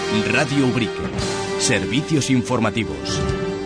Radio Ubrique. Servicios informativos.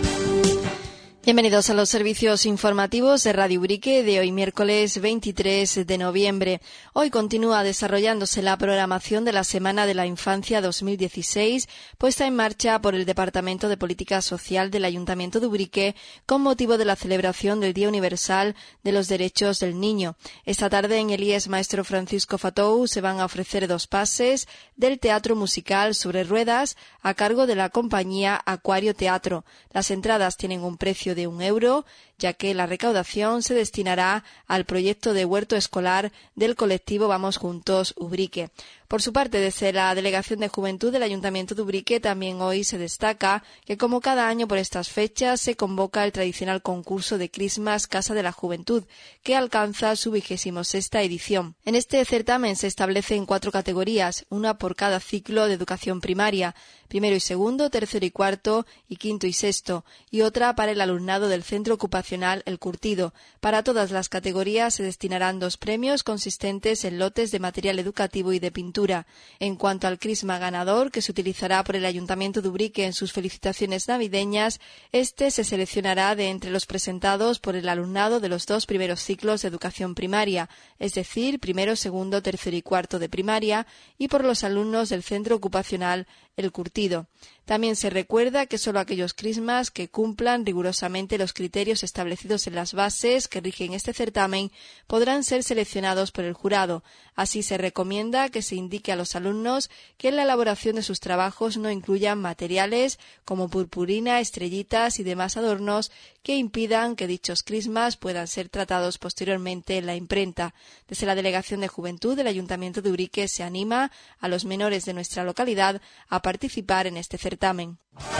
Bienvenidos a los servicios informativos de Radio Ubrique de hoy miércoles 23 de noviembre. Hoy continúa desarrollándose la programación de la Semana de la Infancia 2016, puesta en marcha por el Departamento de Política Social del Ayuntamiento de Ubrique con motivo de la celebración del Día Universal de los Derechos del Niño. Esta tarde en el IES Maestro Francisco Fatou se van a ofrecer 2 pases del teatro musical sobre ruedas a cargo de la compañía Acuario Teatro. Las entradas tienen un precio de €1, ya que la recaudación se destinará al proyecto de huerto escolar del colectivo Vamos Juntos Ubrique. Por su parte, desde la Delegación de Juventud del Ayuntamiento de Ubrique también hoy se destaca que, como cada año por estas fechas, se convoca el tradicional concurso de Christmas Casa de la Juventud, que alcanza su 26ª edición. En este certamen se establecen 4 categorías, una por cada ciclo de educación primaria, primero y segundo, tercero y cuarto, y quinto y sexto, y otra para el alumnado del Centro Ocupacional El Curtido. Para todas las categorías se destinarán 2 premios consistentes en lotes de material educativo y de pintura. En cuanto al crisma ganador, que se utilizará por el Ayuntamiento de Ubrique en sus felicitaciones navideñas, este se seleccionará de entre los presentados por el alumnado de los 2 primeros ciclos de educación primaria, es decir, primero, segundo, tercero y cuarto de primaria, y por los alumnos del Centro Ocupacional El Curtido. También se recuerda que solo aquellos crismas que cumplan rigurosamente los criterios establecidos en las bases que rigen este certamen podrán ser seleccionados por el jurado. Así se recomienda que se indique a los alumnos que en la elaboración de sus trabajos no incluyan materiales como purpurina, estrellitas y demás adornos que impidan que dichos crismas puedan ser tratados posteriormente en la imprenta. Desde la Delegación de Juventud del Ayuntamiento de Ubrique se anima a los menores de nuestra localidad a participar en este certamen.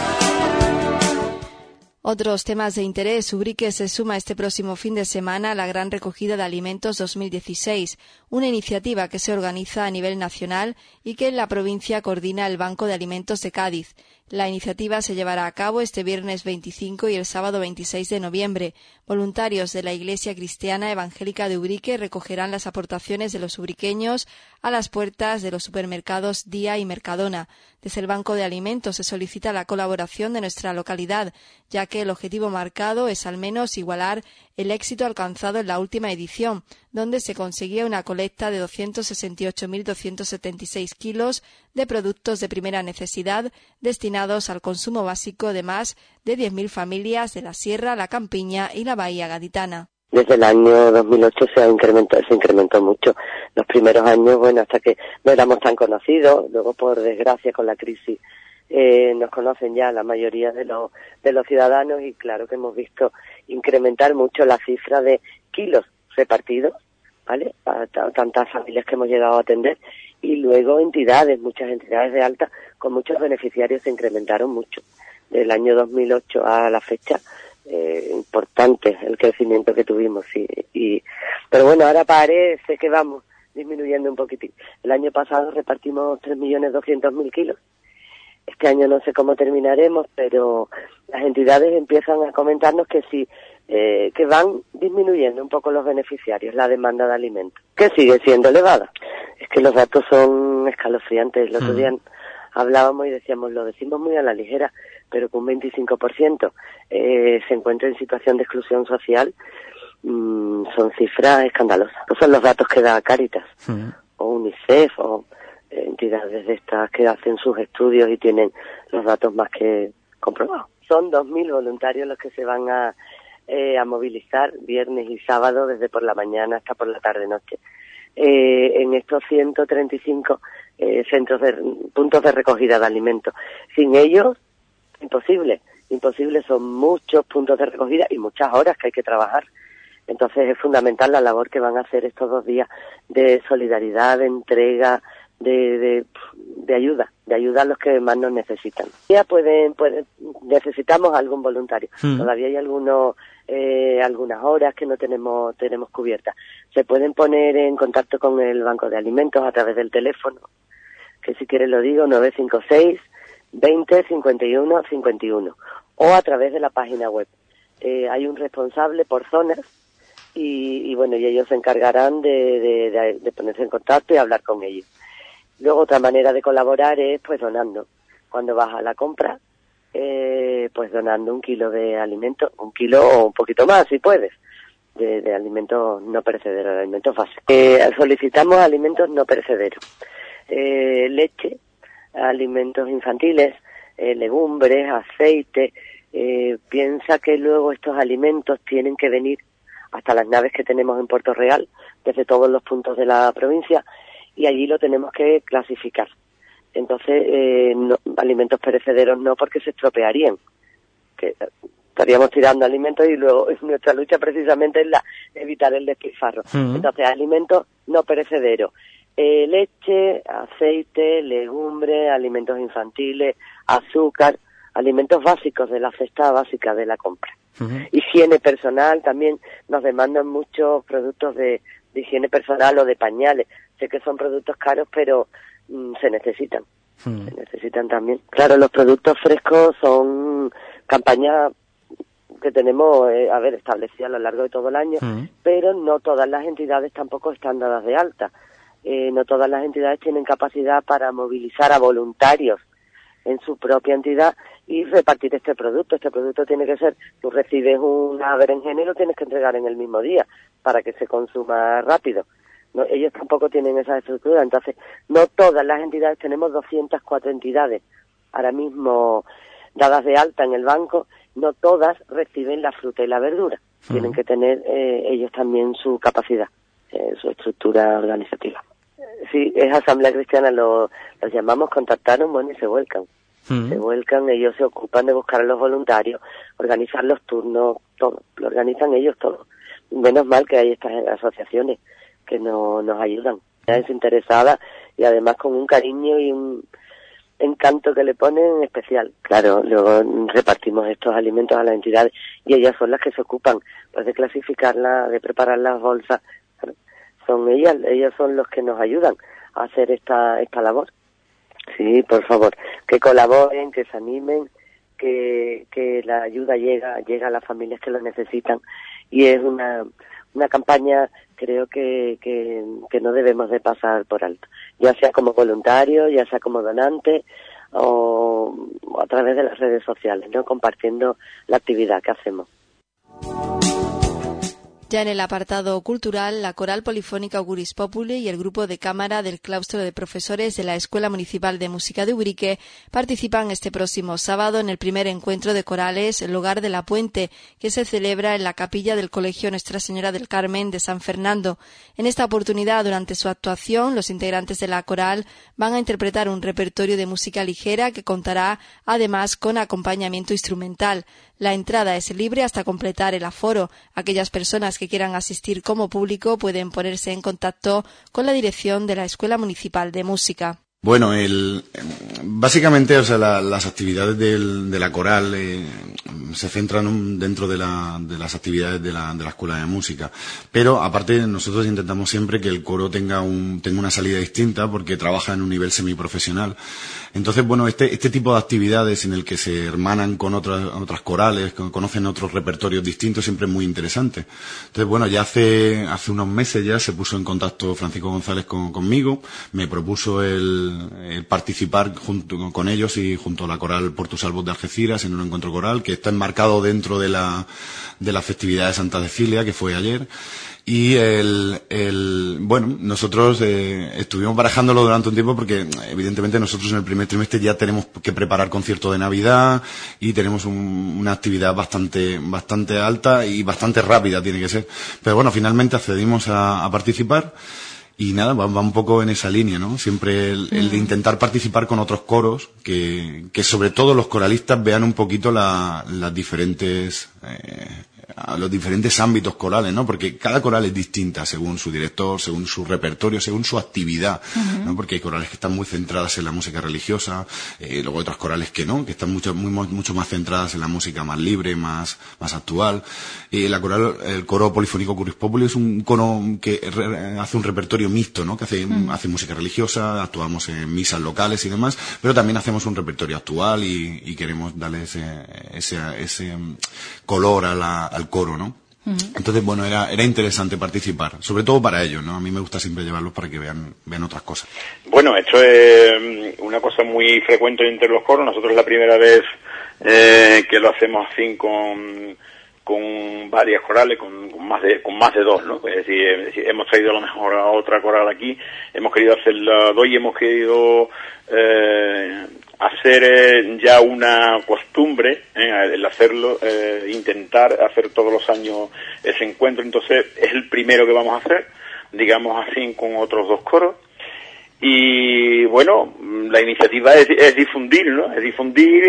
Otros temas de interés. Ubrique se suma este próximo fin de semana a la Gran Recogida de Alimentos 2016, una iniciativa que se organiza a nivel nacional y que en la provincia coordina el Banco de Alimentos de Cádiz. La iniciativa se llevará a cabo este viernes 25 y el sábado 26 de noviembre. Voluntarios de la Iglesia Cristiana Evangélica de Ubrique recogerán las aportaciones de los ubriqueños a las puertas de los supermercados Día y Mercadona. Desde el Banco de Alimentos se solicita la colaboración de nuestra localidad, ya que el objetivo marcado es al menos igualar el éxito alcanzado en la última edición, donde se conseguía una colecta de 268.276 kilos de productos de primera necesidad destinados al consumo básico de más de 10.000 familias de la Sierra, la Campiña y la Bahía Gaditana. Desde el año 2008 se incrementó mucho. Los primeros años, hasta que no éramos tan conocidos, luego por desgracia con la crisis nos conocen ya la mayoría de los ciudadanos y claro que hemos visto incrementar mucho la cifra de kilos repartidos, ¿vale? A tantas familias que hemos llegado a atender y luego muchas entidades de alta con muchos beneficiarios se incrementaron mucho. Del año 2008 a la fecha, importante el crecimiento que tuvimos, pero ahora parece que vamos disminuyendo un poquitín. El año pasado repartimos 3.200.000 kilos. Este año no sé cómo terminaremos, pero las entidades empiezan a comentarnos que sí, que van disminuyendo un poco los beneficiarios, la demanda de alimentos, que sigue siendo elevada. Es que los datos son escalofriantes. El otro día hablábamos y lo decimos muy a la ligera, pero que un 25% se encuentra en situación de exclusión social, son cifras escandalosas. Esos son los datos que da Cáritas, o UNICEF, o entidades de estas que hacen sus estudios y tienen los datos más que comprobados. Son 2.000 voluntarios los que se van a movilizar viernes y sábado desde por la mañana hasta por la tarde-noche. En estos 135 puntos de recogida de alimentos. Sin ellos, imposible, son muchos puntos de recogida y muchas horas que hay que trabajar. Entonces es fundamental la labor que van a hacer estos 2 días de solidaridad, de entrega, de ayuda a los que más nos necesitan. Ya necesitamos algún voluntario. Todavía hay algunas horas que no tenemos cubiertas. Se pueden poner en contacto con el Banco de Alimentos a través del teléfono, que si quieres lo digo, 956 20 51 51, o a través de la página web. Hay un responsable por zonas y ellos se encargarán de ponerse en contacto y hablar con ellos. Luego otra manera de colaborar es donando. cuando vas a la compra, pues donando 1 kilo de alimentos, 1 kilo o un poquito más si puedes, de alimentos no perecederos, de alimentos básicos. Solicitamos alimentos no perecederos, leche, alimentos infantiles, legumbres, aceite. Piensa que luego estos alimentos tienen que venir hasta las naves que tenemos en Puerto Real, desde todos los puntos de la provincia, y allí lo tenemos que clasificar. Entonces, alimentos perecederos no, porque se estropearían. Que estaríamos tirando alimentos y luego nuestra lucha precisamente es evitar el despilfarro. Entonces, alimentos no perecederos. Leche, aceite, legumbres, alimentos infantiles, azúcar, alimentos básicos de la cesta básica de la compra. Higiene personal, también nos demandan muchos productos de higiene personal o de pañales. Sé que son productos caros, pero se necesitan. Se necesitan también. Claro, los productos frescos son campañas que tenemos, establecidas a lo largo de todo el año, pero no todas las entidades tampoco están dadas de alta. No todas las entidades tienen capacidad para movilizar a voluntarios en su propia entidad y repartir este producto. Este producto tiene que ser, tú recibes una berenjena y lo tienes que entregar en el mismo día para que se consuma rápido. No, ellos tampoco tienen esa estructura, entonces no todas las entidades, tenemos 204 entidades ahora mismo dadas de alta en el banco, no todas reciben la fruta y la verdura. Tienen que tener ellos también su capacidad, su estructura organizativa. Sí, es Asamblea Cristiana, los llamamos, contactaron, bueno, y se vuelcan. Se vuelcan, ellos se ocupan de buscar a los voluntarios, organizar los turnos, todo, lo organizan ellos todo. Menos mal que hay estas asociaciones que nos ayudan, desinteresada y además con un cariño y un encanto que le ponen especial. Claro, luego repartimos estos alimentos a las entidades y ellas son las que se ocupan pues de clasificarlas, de preparar las bolsas. Son ellos son los que nos ayudan a hacer esta labor. Sí, por favor, que colaboren, que se animen, que la ayuda llega a las familias que lo necesitan, y es una campaña, creo que no debemos de pasar por alto, ya sea como voluntario, ya sea como donante o a través de las redes sociales, ¿no? Compartiendo la actividad que hacemos. Ya en el apartado cultural, la Coral Polifónica Auguris Populi y el grupo de cámara del claustro de profesores de la Escuela Municipal de Música de Ubrique participan este próximo sábado en el primer encuentro de corales El Hogar de la Puente, que se celebra en la capilla del Colegio Nuestra Señora del Carmen de San Fernando. En esta oportunidad, durante su actuación, los integrantes de la coral van a interpretar un repertorio de música ligera que contará además con acompañamiento instrumental. La entrada es libre hasta completar el aforo. Aquellas personas que quieran asistir como público pueden ponerse en contacto con la dirección de la Escuela Municipal de Música. Bueno, básicamente, o sea, las actividades de la coral se centran dentro de las actividades de la Escuela de Música, pero aparte nosotros intentamos siempre que el coro tenga una salida distinta, porque trabaja en un nivel semiprofesional. Entonces, bueno, este tipo de actividades en el que se hermanan con otras corales, conocen otros repertorios distintos, siempre es muy interesante. Entonces, bueno, ya hace unos meses ya se puso en contacto Francisco González conmigo, me propuso el participar junto con ellos y junto a la coral Portus Salvos de Algeciras en un encuentro coral que está enmarcado dentro de la festividad de Santa Cecilia, que fue ayer. Y bueno, nosotros estuvimos barajándolo durante un tiempo porque evidentemente nosotros en el primer trimestre ya tenemos que preparar concierto de Navidad y tenemos una actividad bastante alta y bastante rápida tiene que ser. Pero bueno, finalmente accedimos a participar. Y nada, va un poco en esa línea, ¿no? Siempre el de intentar participar con otros coros, que sobre todo los coralistas vean un poquito los diferentes ámbitos corales, ¿no? Porque cada coral es distinta según su director, según su repertorio, según su actividad, ¿no? Porque hay corales que están muy centradas en la música religiosa, luego otras corales que no, que están mucho más centradas en la música más libre, más actual. El coro polifónico Auguris Populi es un coro que hace un repertorio mixto, ¿no? Que hace música religiosa, actuamos en misas locales y demás, pero también hacemos un repertorio actual y queremos darle ese color al coro, ¿no? Entonces, bueno, era interesante participar, sobre todo para ellos, ¿no? A mí me gusta siempre llevarlos para que vean otras cosas. Bueno, esto es una cosa muy frecuente entre los coros. Nosotros es la primera vez que lo hacemos así con varias corales, con más de dos, ¿no? Es decir, hemos traído a lo mejor a otra coral aquí, hemos querido hacerla dos y hemos querido hacer ya una costumbre, el hacerlo, intentar hacer todos los años ese encuentro. Entonces es el primero que vamos a hacer, digamos así, con otros dos coros. Y bueno, la iniciativa es difundir, ¿no? Es difundir,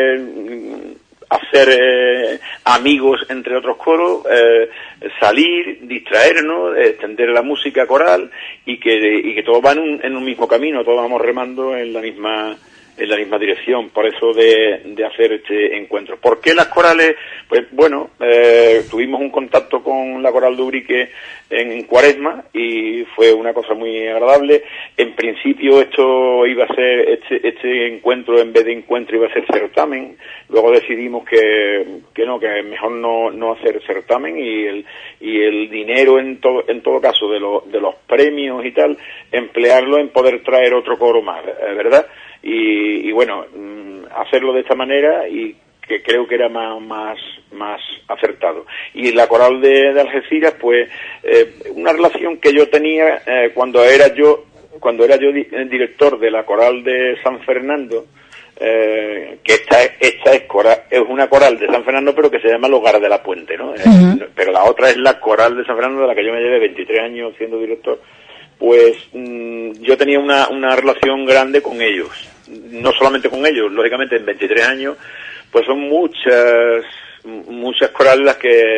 hacer amigos entre otros coros, salir, distraernos, extender la música coral y que todos van en un mismo camino, todos vamos remando en la misma dirección. Por eso de hacer este encuentro. ¿Por qué las corales? Pues bueno, tuvimos un contacto con la coral de Ubrique en Cuaresma y fue una cosa muy agradable. En principio esto iba a ser, este encuentro, en vez de encuentro, iba a ser certamen. Luego decidimos que mejor no hacer certamen y el dinero en todo caso de los premios y tal, emplearlo en poder traer otro coro más, ¿verdad? Y bueno, hacerlo de esta manera y que creo que era más acertado. Y la coral de Algeciras, pues una relación que yo tenía cuando era yo director de la coral de San Fernando, que esta es una coral de San Fernando, pero que se llama El Hogar de la Puente, ¿no? Pero la otra es la coral de San Fernando, de la que yo me llevé 23 años siendo director. Pues yo tenía una relación grande con ellos, no solamente con ellos, lógicamente en 23 años, pues son muchas corales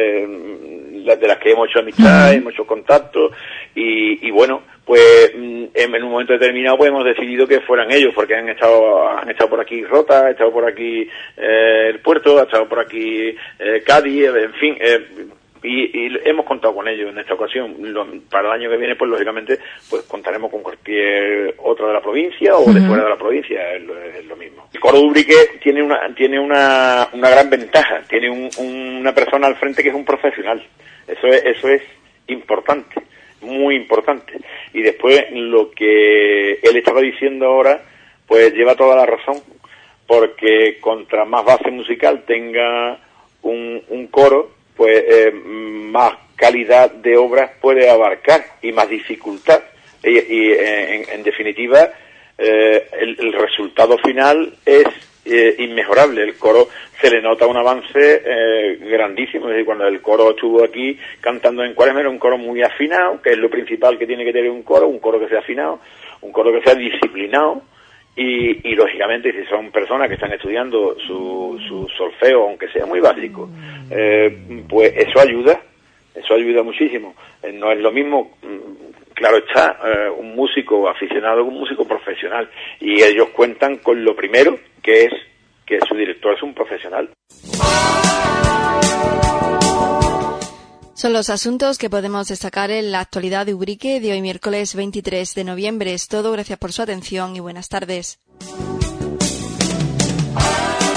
de las que hemos hecho amistad, hemos hecho contacto y bueno, pues en un momento determinado pues hemos decidido que fueran ellos, porque han estado por aquí Rota, ha estado por aquí el Puerto, ha estado por aquí Cádiz, en fin. Y hemos contado con ellos en esta ocasión. Para el año que viene, pues lógicamente, pues contaremos con cualquier otra de la provincia o de fuera de la provincia, es lo mismo. El coro de Ubrique tiene una gran ventaja, tiene una persona al frente que es un profesional. Eso es importante, muy importante. Y después lo que él estaba diciendo ahora, pues lleva toda la razón, porque contra más base musical tenga un coro, pues más calidad de obras puede abarcar y más dificultad y en definitiva el resultado final es inmejorable. El coro se le nota un avance grandísimo. Es decir, cuando el coro estuvo aquí cantando en Cuaresma, era un coro muy afinado, que es lo principal que tiene que tener un coro que sea afinado, un coro que sea disciplinado. Y lógicamente, si son personas que están estudiando su solfeo, aunque sea muy básico, pues eso ayuda muchísimo. No es lo mismo, claro está, un músico aficionado que un músico profesional, y ellos cuentan con lo primero, que es que su director es un profesional. Son los asuntos que podemos destacar en la actualidad de Ubrique de hoy miércoles 23 de noviembre. Es todo, gracias por su atención y buenas tardes.